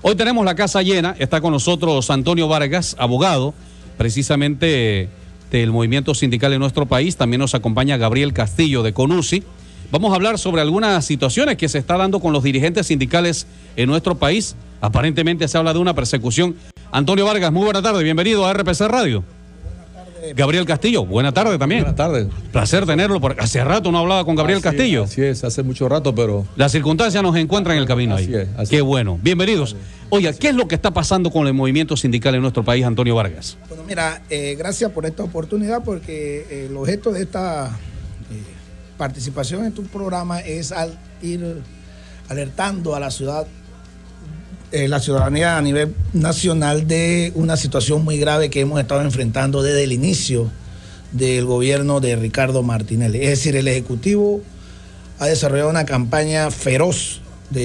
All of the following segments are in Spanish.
Hoy tenemos la casa llena, está con nosotros Antonio Vargas, abogado, precisamente del movimiento sindical en nuestro país. También nos acompaña Gabriel Castillo de CONUSI. Vamos a hablar sobre algunas situaciones que se está dando con los dirigentes sindicales en nuestro país. Aparentemente se habla de una persecución. Antonio Vargas, muy buena tarde, bienvenido a RPC Radio. Gabriel Castillo, buena tarde también. Buenas tardes. Placer tenerlo, porque hace rato no hablaba con Gabriel Castillo. Así es, hace mucho rato, pero... Las circunstancias nos encuentran en el camino ahí. Qué bueno. Bienvenidos. Oiga, ¿qué es lo que está pasando con el movimiento sindical en nuestro país, Antonio Vargas? Bueno, mira, gracias por esta oportunidad, porque el objeto de esta participación en tu programa es ir alertando a la ciudadanía a nivel nacional de una situación muy grave que hemos estado enfrentando desde el inicio del gobierno de Ricardo Martinelli. Es decir, el Ejecutivo ha desarrollado una campaña feroz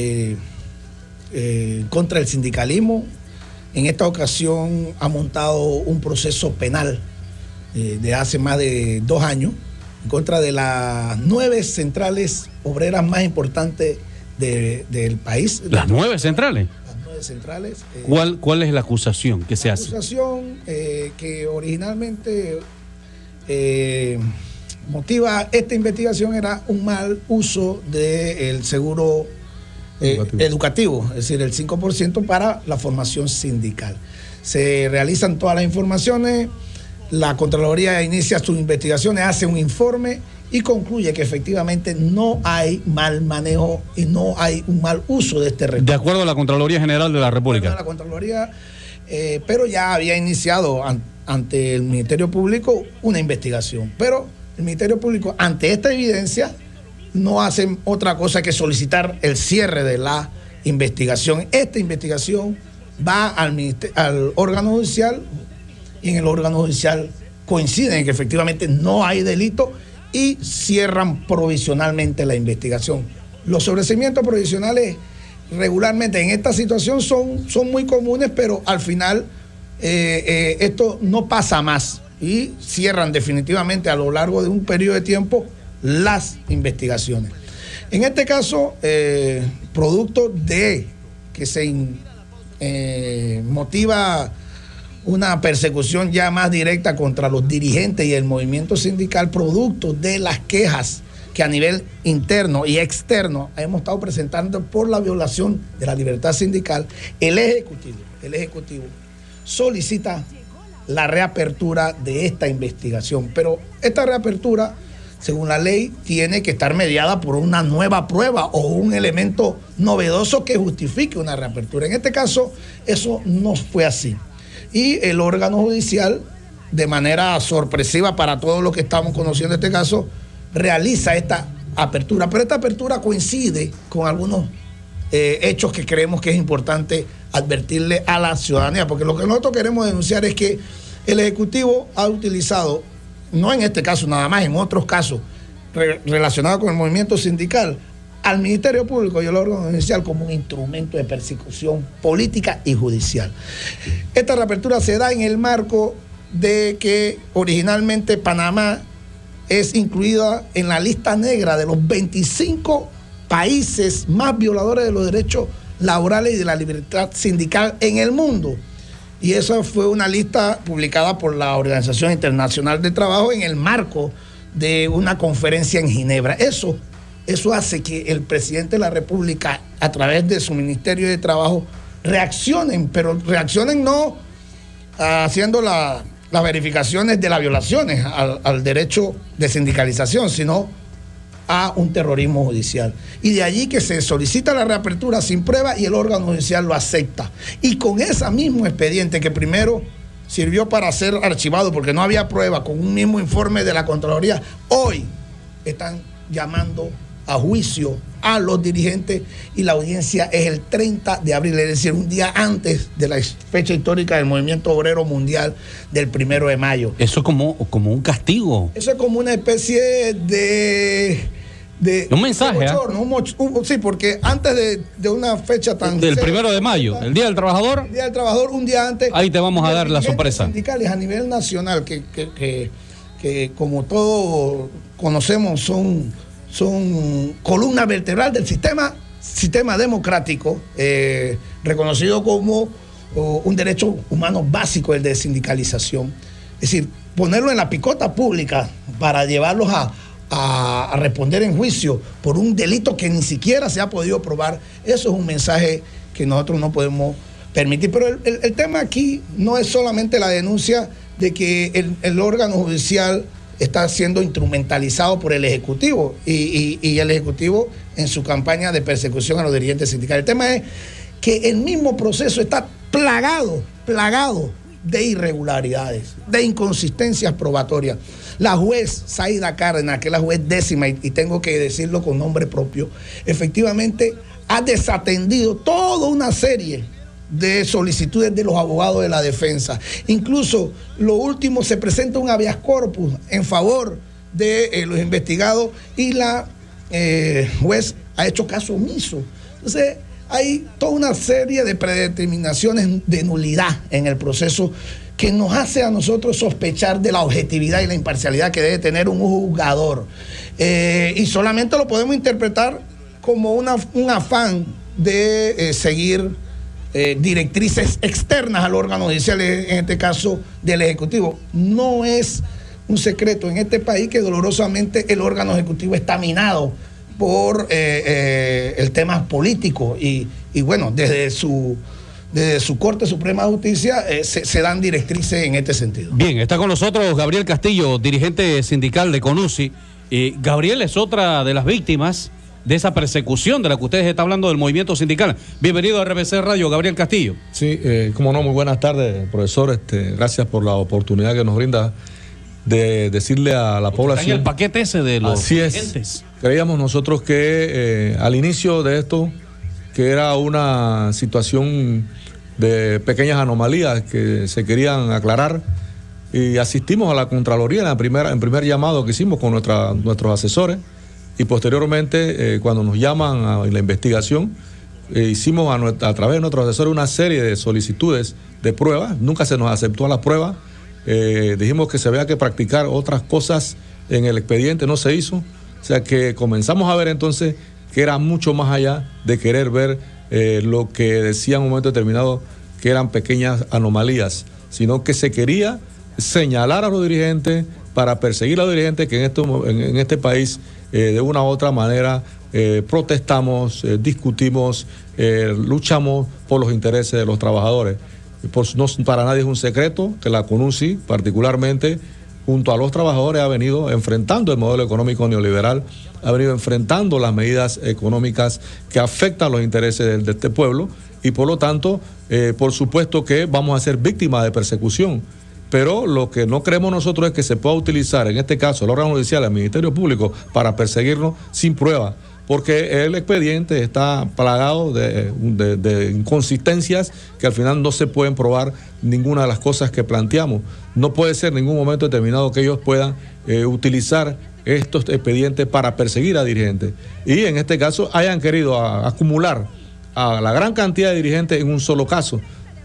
contra el sindicalismo. En esta ocasión ha montado un proceso penal de hace más de 2 años en contra de las 9 centrales obreras más importantes del país. ¿Las 9 centrales? Centrales. ¿Cuál es la acusación que se hace? La acusación que originalmente motiva esta investigación era un mal uso del seguro educativo, es decir, el 5% para la formación sindical. Se realizan todas las informaciones, la Contraloría inicia sus investigaciones, hace un informe y concluye que efectivamente no hay mal manejo y no hay un mal uso de este recurso. De acuerdo a la Contraloría General de la República. La Contraloría, pero ya había iniciado ante el Ministerio Público una investigación. Pero el Ministerio Público, ante esta evidencia, no hacen otra cosa que solicitar el cierre de la investigación. Esta investigación va al órgano judicial y en el órgano judicial coinciden en que efectivamente no hay delito y cierran provisionalmente la investigación. Los sobreseimientos provisionales regularmente en esta situación son muy comunes, pero al final esto no pasa más y cierran definitivamente a lo largo de un periodo de tiempo las investigaciones. En este caso, producto de que se motiva una persecución ya más directa contra los dirigentes y el movimiento sindical, producto de las quejas que a nivel interno y externo hemos estado presentando por la violación de la libertad sindical, el Ejecutivo solicita la reapertura de esta investigación. Pero esta reapertura, según la ley, tiene que estar mediada por una nueva prueba o un elemento novedoso que justifique una reapertura. En este caso, eso no fue así. Y el órgano judicial, de manera sorpresiva para todos los que estamos conociendo este caso, realiza esta apertura. Pero esta apertura coincide con algunos hechos que creemos que es importante advertirle a la ciudadanía, porque lo que nosotros queremos denunciar es que el Ejecutivo ha utilizado, no en este caso nada más, en otros casos relacionados con el movimiento sindical, al Ministerio Público y al órgano judicial como un instrumento de persecución política y judicial. Esta reapertura se da en el marco de que originalmente Panamá es incluida en la lista negra de los 25 países más violadores de los derechos laborales y de la libertad sindical en el mundo. Y esa fue una lista publicada por la Organización Internacional del Trabajo en el marco de una conferencia en Ginebra. Eso hace que el presidente de la República, a través de su Ministerio de Trabajo, reaccionen, pero reaccionen no haciendo las verificaciones de las violaciones al derecho de sindicalización, sino a un terrorismo judicial. Y de allí que se solicita la reapertura sin prueba y el órgano judicial lo acepta. Y con ese mismo expediente que primero sirvió para ser archivado porque no había prueba, con un mismo informe de la Contraloría, hoy están llamando a juicio a los dirigentes y la audiencia es el 30 de abril, es decir, un día antes de la fecha histórica del movimiento obrero mundial del 1 de mayo. Eso es como un castigo. Eso es como una especie de un mensaje. Sí, porque antes de una fecha tan... Del 1 de mayo, el Día del Trabajador. El Día del Trabajador, un día antes. Ahí te vamos a dar la sorpresa. Sindicales a nivel nacional, que como todos conocemos, son columna vertebral del sistema sistema democrático reconocido como un derecho humano básico, el de sindicalización. Es decir, ponerlo en la picota pública para llevarlos a responder en juicio por un delito que ni siquiera se ha podido probar, eso es un mensaje que nosotros no podemos permitir. Pero el tema aquí no es solamente la denuncia de que el órgano judicial está siendo instrumentalizado por el Ejecutivo y el Ejecutivo en su campaña de persecución a los dirigentes sindicales. El tema es que el mismo proceso está plagado de irregularidades, de inconsistencias probatorias. La juez Zaida Cárdenas, que es la juez décima, y tengo que decirlo con nombre propio, efectivamente ha desatendido toda una serie de solicitudes de los abogados de la defensa. Incluso lo último, se presenta un habeas corpus en favor de los investigados y la juez ha hecho caso omiso. Entonces hay toda una serie de predeterminaciones de nulidad en el proceso que nos hace a nosotros sospechar de la objetividad y la imparcialidad que debe tener un juzgador. Y solamente lo podemos interpretar como un afán de seguir directrices externas al órgano judicial, en este caso del Ejecutivo. No es un secreto en este país que dolorosamente el órgano ejecutivo está minado por el tema político y bueno, desde su Corte Suprema de Justicia se dan directrices en este sentido. Bien, está con nosotros Gabriel Castillo, dirigente sindical de CONUSI. Gabriel es otra de las víctimas de esa persecución de la que ustedes están hablando del movimiento sindical. Bienvenido a RBC Radio, Gabriel Castillo. Sí, cómo no, muy buenas tardes, profesor. Gracias por la oportunidad que nos brinda de decirle a la población. El paquete ese de los dirigentes. Es. Creíamos nosotros que al inicio de esto, que era una situación de pequeñas anomalías que se querían aclarar, y asistimos a la Contraloría en primer llamado que hicimos con nuestros asesores, y posteriormente cuando nos llaman a la investigación, hicimos a través de nuestros asesores una serie de solicitudes de pruebas. Nunca se nos aceptó la prueba. Dijimos que se había que practicar otras cosas en el expediente, no se hizo. O sea que comenzamos a ver entonces que era mucho más allá de querer ver lo que decía en un momento determinado que eran pequeñas anomalías, sino que se quería señalar a los dirigentes para perseguir a los dirigentes que en este país de una u otra manera protestamos, discutimos, luchamos por los intereses de los trabajadores. Para nadie es un secreto que la CONUSI particularmente junto a los trabajadores ha venido enfrentando el modelo económico neoliberal, ha venido enfrentando las medidas económicas que afectan los intereses de este pueblo y por lo tanto, por supuesto que vamos a ser víctimas de persecución. Pero lo que no creemos nosotros es que se pueda utilizar, en este caso, el órgano judicial, el Ministerio Público, para perseguirnos sin prueba, porque el expediente está plagado de inconsistencias que al final no se pueden probar ninguna de las cosas que planteamos. No puede ser en ningún momento determinado que ellos puedan utilizar estos expedientes para perseguir a dirigentes. Y en este caso hayan querido acumular a la gran cantidad de dirigentes en un solo caso.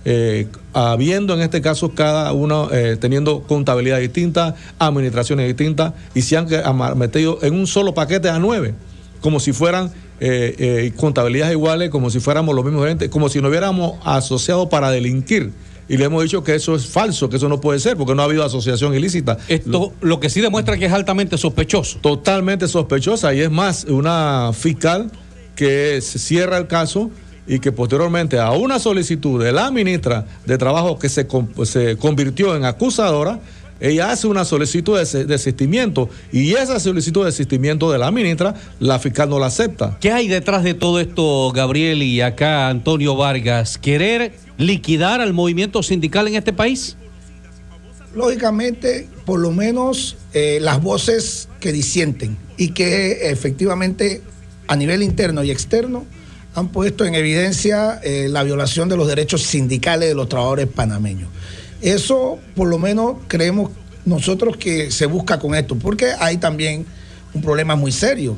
Habiendo en este caso cada uno teniendo contabilidad distinta, administraciones distintas, y se han metido en un solo paquete a 9, como si fueran contabilidades iguales, como si fuéramos los mismos gerentes, como si nos hubiéramos asociado para delinquir. Y le hemos dicho que eso es falso, que eso no puede ser, porque no ha habido asociación ilícita. Esto lo que sí demuestra que es altamente sospechoso. Totalmente sospechosa, y es más, una fiscal que se cierra el caso y que posteriormente a una solicitud de la ministra de Trabajo que se convirtió en acusadora, ella hace una solicitud de desistimiento, y esa solicitud de desistimiento de la ministra, la fiscal no la acepta. ¿Qué hay detrás de todo esto, Gabriel, y acá Antonio Vargas? ¿Querer liquidar al movimiento sindical en este país? Lógicamente, por lo menos las voces que disienten y que efectivamente a nivel interno y externo han puesto en evidencia la violación de los derechos sindicales de los trabajadores panameños. Eso, por lo menos, creemos nosotros que se busca con esto, porque hay también un problema muy serio.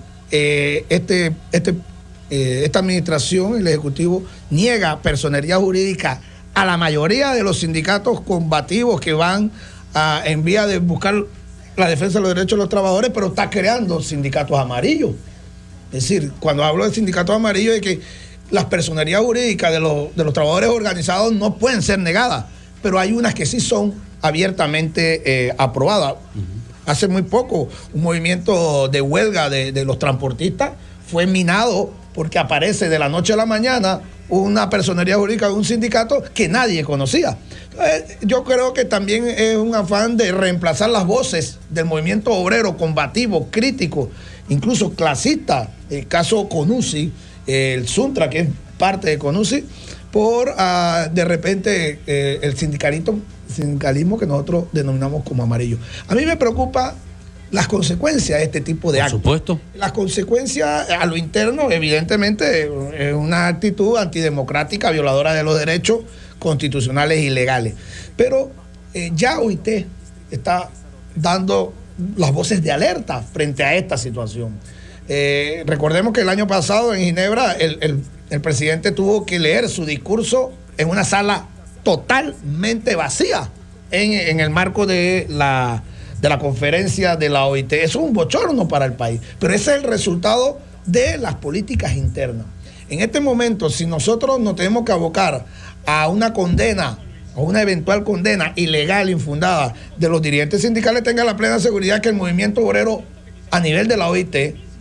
Esta administración, el Ejecutivo, niega personería jurídica a la mayoría de los sindicatos combativos que van en vía de buscar la defensa de los derechos de los trabajadores, pero está creando sindicatos amarillos. Es decir, cuando hablo del sindicato amarillo, es que las personerías jurídicas de los trabajadores organizados no pueden ser negadas, pero hay unas que sí son abiertamente aprobadas. Hace muy poco, un movimiento de huelga de los transportistas fue minado porque aparece de la noche a la mañana una personería jurídica de un sindicato que nadie conocía. Entonces, yo creo que también es un afán de reemplazar las voces del movimiento obrero combativo, crítico, incluso clasista, el caso CONUSI, el Suntra, que es parte de CONUSI, por de repente el sindicalismo que nosotros denominamos como amarillo. A mí me preocupa las consecuencias de este tipo de actos. Por supuesto. Las consecuencias a lo interno, evidentemente, es una actitud antidemocrática, violadora de los derechos constitucionales y legales. Pero ya OIT está dando las voces de alerta frente a esta situación. Recordemos que el año pasado en Ginebra el presidente tuvo que leer su discurso en una sala totalmente vacía en el marco de la conferencia de la OIT. Eso es un bochorno para el país, pero ese es el resultado de las políticas internas. En este momento, si nosotros nos tenemos que abocar a una condena, a una eventual condena ilegal, infundada de los dirigentes sindicales, tenga la plena seguridad que el movimiento obrero a nivel de la OIT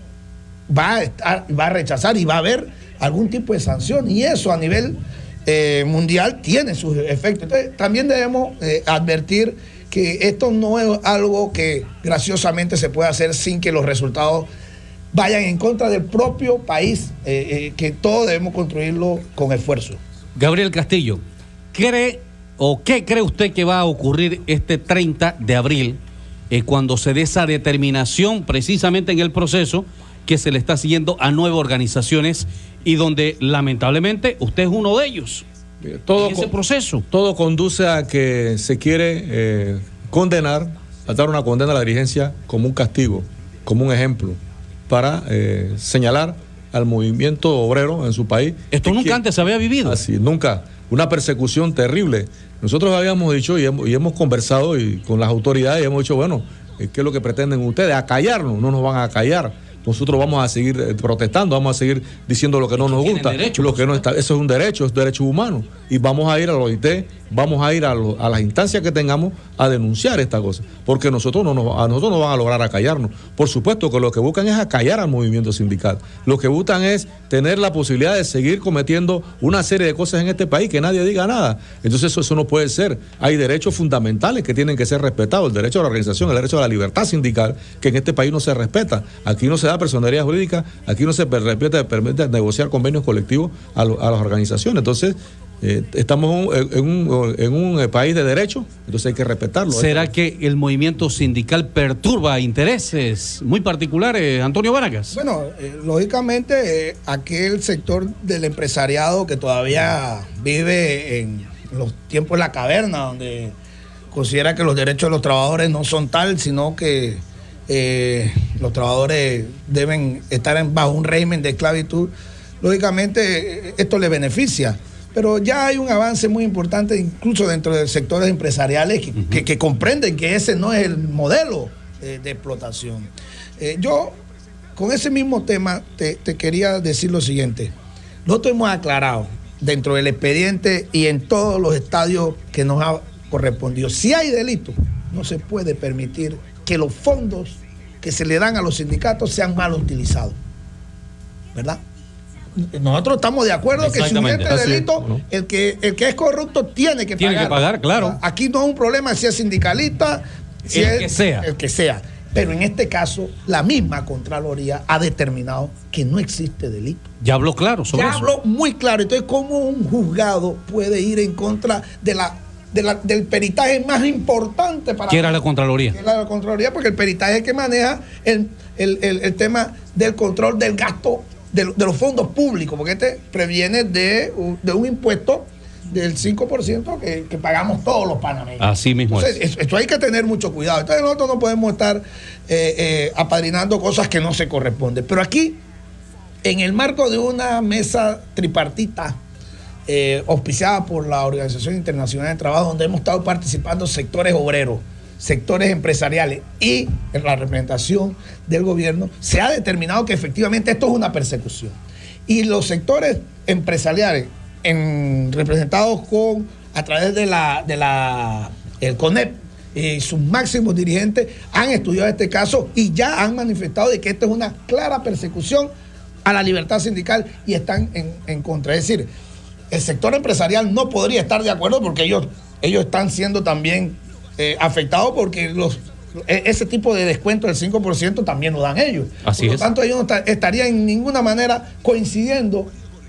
va a rechazar y va a haber algún tipo de sanción, y eso a nivel mundial tiene sus efectos. Entonces, también debemos advertir que esto no es algo que graciosamente se puede hacer sin que los resultados vayan en contra del propio país, que todos debemos construirlo con esfuerzo. Gabriel Castillo, ¿cree o qué cree usted que va a ocurrir este 30 de abril cuando se dé esa determinación precisamente en el proceso que se le está siguiendo a 9 organizaciones y donde lamentablemente usted es uno de ellos? Todo en ese proceso. Todo conduce a que se quiere condenar, a dar una condena a la dirigencia como un castigo, como un ejemplo, para señalar al movimiento obrero en su país. Esto nunca antes se había vivido. Así, nunca. Una persecución terrible. Nosotros habíamos dicho y hemos conversado con las autoridades y hemos dicho, bueno, ¿qué es lo que pretenden ustedes? Acallarnos, no nos van a acallar. Nosotros vamos a seguir protestando, vamos a seguir diciendo lo que no nos gusta, derecho, lo que no está. Eso es un derecho, es derecho humano. Y vamos a ir a la OIT, vamos a ir a las instancias que tengamos a denunciar esta cosa, porque a nosotros no van a lograr acallarnos. Por supuesto que lo que buscan es acallar al movimiento sindical. Lo que buscan es tener la posibilidad de seguir cometiendo una serie de cosas en este país, que nadie diga nada. Entonces eso no puede ser. Hay derechos fundamentales que tienen que ser respetados, el derecho a la organización, el derecho a la libertad sindical, que en este país no se respeta. Aquí no se da personería jurídica, aquí no se permite negociar convenios colectivos a las organizaciones. Entonces, estamos en un país de derecho, entonces hay que respetarlo. ¿Será que el movimiento sindical perturba intereses muy particulares, Antonio Vargas? Bueno, lógicamente, aquel sector del empresariado que todavía vive en los tiempos de la caverna, donde considera que los derechos de los trabajadores no son tal, sino que los trabajadores deben estar bajo un régimen de esclavitud, lógicamente esto le beneficia. Pero ya hay un avance muy importante, incluso dentro de sectores empresariales que comprenden que ese no es el modelo de explotación. Yo, con ese mismo tema, te quería decir lo siguiente. Nosotros hemos aclarado dentro del expediente y en todos los estadios que nos ha correspondido. Si hay delito, no se puede permitir que los fondos que se le dan a los sindicatos sean mal utilizados, ¿verdad? Nosotros estamos de acuerdo que si hubiese delito, ¿no? el que es corrupto tiene que pagar. Tiene que pagar, claro. Aquí no es un problema si es sindicalista, si el que sea. El que sea. Pero en este caso, la misma Contraloría ha determinado que no existe delito. Ya habló claro sobre eso. Ya habló muy claro. Entonces, ¿cómo un juzgado puede ir en contra del peritaje más importante para... ¿Qué era la Contraloría? Que era la Contraloría, porque el peritaje es el que maneja el tema del control del gasto de los fondos públicos, porque este previene de un impuesto del 5% que pagamos todos los panameños. Así mismo. Entonces, esto hay que tener mucho cuidado. Entonces nosotros no podemos estar apadrinando cosas que no se corresponden. Pero aquí, en el marco de una mesa tripartita auspiciada por la Organización Internacional de Trabajo, donde hemos estado participando sectores obreros, sectores empresariales y en la representación del gobierno, se ha determinado que efectivamente esto es una persecución. Y los sectores empresariales, representados a través el CONEP, sus máximos dirigentes han estudiado este caso y ya han manifestado de que esto es una clara persecución a la libertad sindical y están en contra. Es decir, el sector empresarial no podría estar de acuerdo porque ellos están siendo también afectados porque ese tipo de descuento del 5% también lo dan ellos. Así Por lo tanto, ellos no estarían en ninguna manera coincidiendo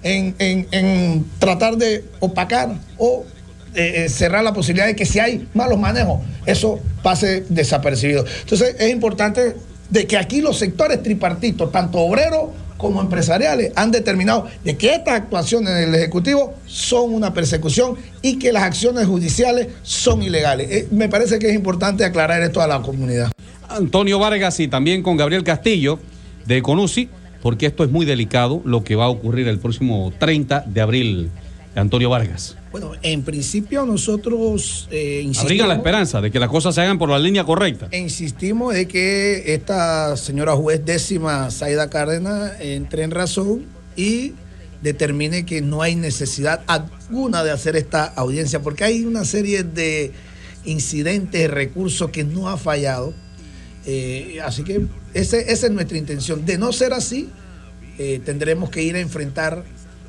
en tratar de opacar o cerrar la posibilidad de que si hay malos manejos, eso pase desapercibido. Entonces, es importante de que aquí los sectores tripartitos, tanto obreros como empresariales, han determinado de que estas actuaciones del Ejecutivo son una persecución y que las acciones judiciales son ilegales. Me parece que es importante aclarar esto a la comunidad. Antonio Vargas y también con Gabriel Castillo de CONUSI, porque esto es muy delicado lo que va a ocurrir el próximo 30 de abril. Antonio Vargas. Bueno, en principio nosotros abrigan la esperanza de que las cosas se hagan por la línea correcta. Insistimos de que esta señora juez décima, Zaida Cárdenas, entre en razón y determine que no hay necesidad alguna de hacer esta audiencia, porque hay una serie de incidentes, recursos que no ha fallado. Así que esa es nuestra intención. De no ser así, tendremos que ir a enfrentar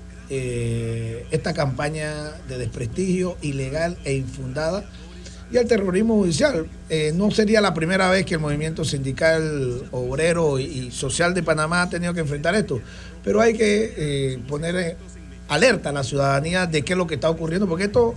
esta campaña de desprestigio ilegal e infundada y al terrorismo judicial. No sería la primera vez que el movimiento sindical, obrero y social de Panamá ha tenido que enfrentar esto, pero hay que poner alerta a la ciudadanía de qué es lo que está ocurriendo, porque esto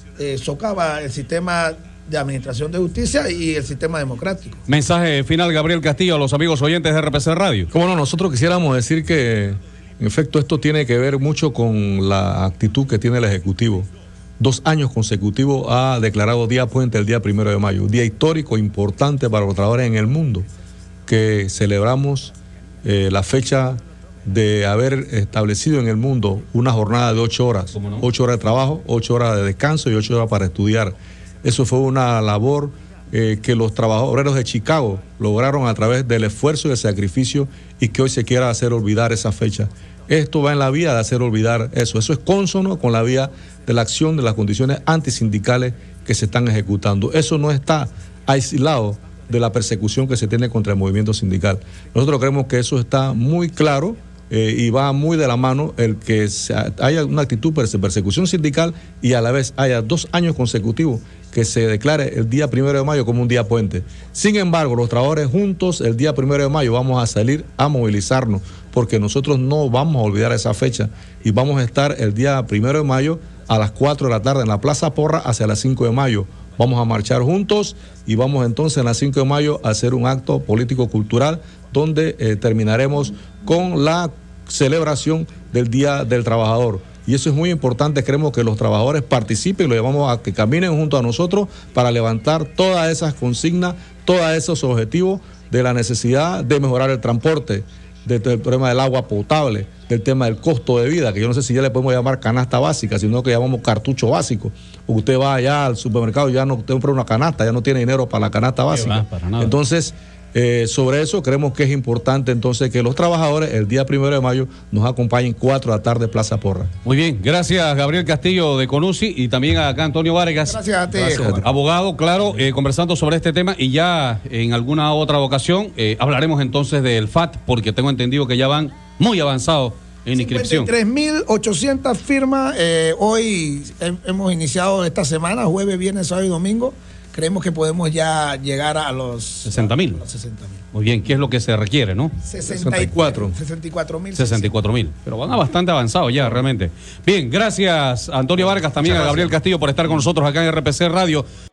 socava el sistema de administración de justicia y el sistema democrático. Mensaje final, Gabriel Castillo, a los amigos oyentes de RPC Radio. Cómo no, nosotros quisiéramos decir que en efecto, esto tiene que ver mucho con la actitud que tiene el Ejecutivo. 2 años consecutivos ha declarado día puente el día 1 de mayo, un día histórico importante para los trabajadores en el mundo, que celebramos la fecha de haber establecido en el mundo una jornada de 8 horas, 8 horas de trabajo, 8 horas de descanso y 8 horas para estudiar. Eso fue una labor que los trabajadores de Chicago lograron a través del esfuerzo y el sacrificio y que hoy se quiera hacer olvidar esa fecha. Esto va en la vía de hacer olvidar eso. Eso es cónsono con la vía de la acción de las condiciones antisindicales que se están ejecutando. Eso no está aislado de la persecución que se tiene contra el movimiento sindical. Nosotros creemos que eso está muy claro y va muy de la mano el que haya una actitud de persecución sindical y a la vez haya 2 años consecutivos que se declare el día 1 de mayo como un día puente. Sin embargo, los trabajadores juntos el día 1 de mayo vamos a salir a movilizarnos porque nosotros no vamos a olvidar esa fecha y vamos a estar el día 1 de mayo a las 4 de la tarde en la Plaza Porra hacia las 5 de mayo. Vamos a marchar juntos y vamos entonces en las 5 de mayo a hacer un acto político-cultural donde terminaremos con la celebración del Día del Trabajador. Y eso es muy importante, queremos que los trabajadores participen y lo llevamos a que caminen junto a nosotros para levantar todas esas consignas, todos esos objetivos de la necesidad de mejorar el transporte, del problema del agua potable, del tema del costo de vida, que yo no sé si ya le podemos llamar canasta básica, sino que llamamos cartucho básico. Usted va allá al supermercado y ya no compra una canasta, ya no tiene dinero para la canasta básica. Entonces, sobre eso creemos que es importante entonces que los trabajadores el día 1 de mayo nos acompañen 4 de la tarde Plaza Porra. Muy bien, gracias Gabriel Castillo de CONUSI y también acá Antonio Vargas. Gracias a ti. Abogado, claro, conversando sobre este tema y ya en alguna otra ocasión hablaremos entonces del FAT porque tengo entendido que ya van muy avanzados en inscripción. 53.800 firmas, hoy hemos iniciado esta semana, jueves, viernes, sábado y domingo. Creemos que podemos ya llegar a los 60.000. Muy bien, ¿qué es lo que se requiere, no? 64.000. Pero van a bastante avanzados ya, realmente. Bien, gracias Antonio Vargas, también a Gabriel Castillo por estar con nosotros acá en RPC Radio.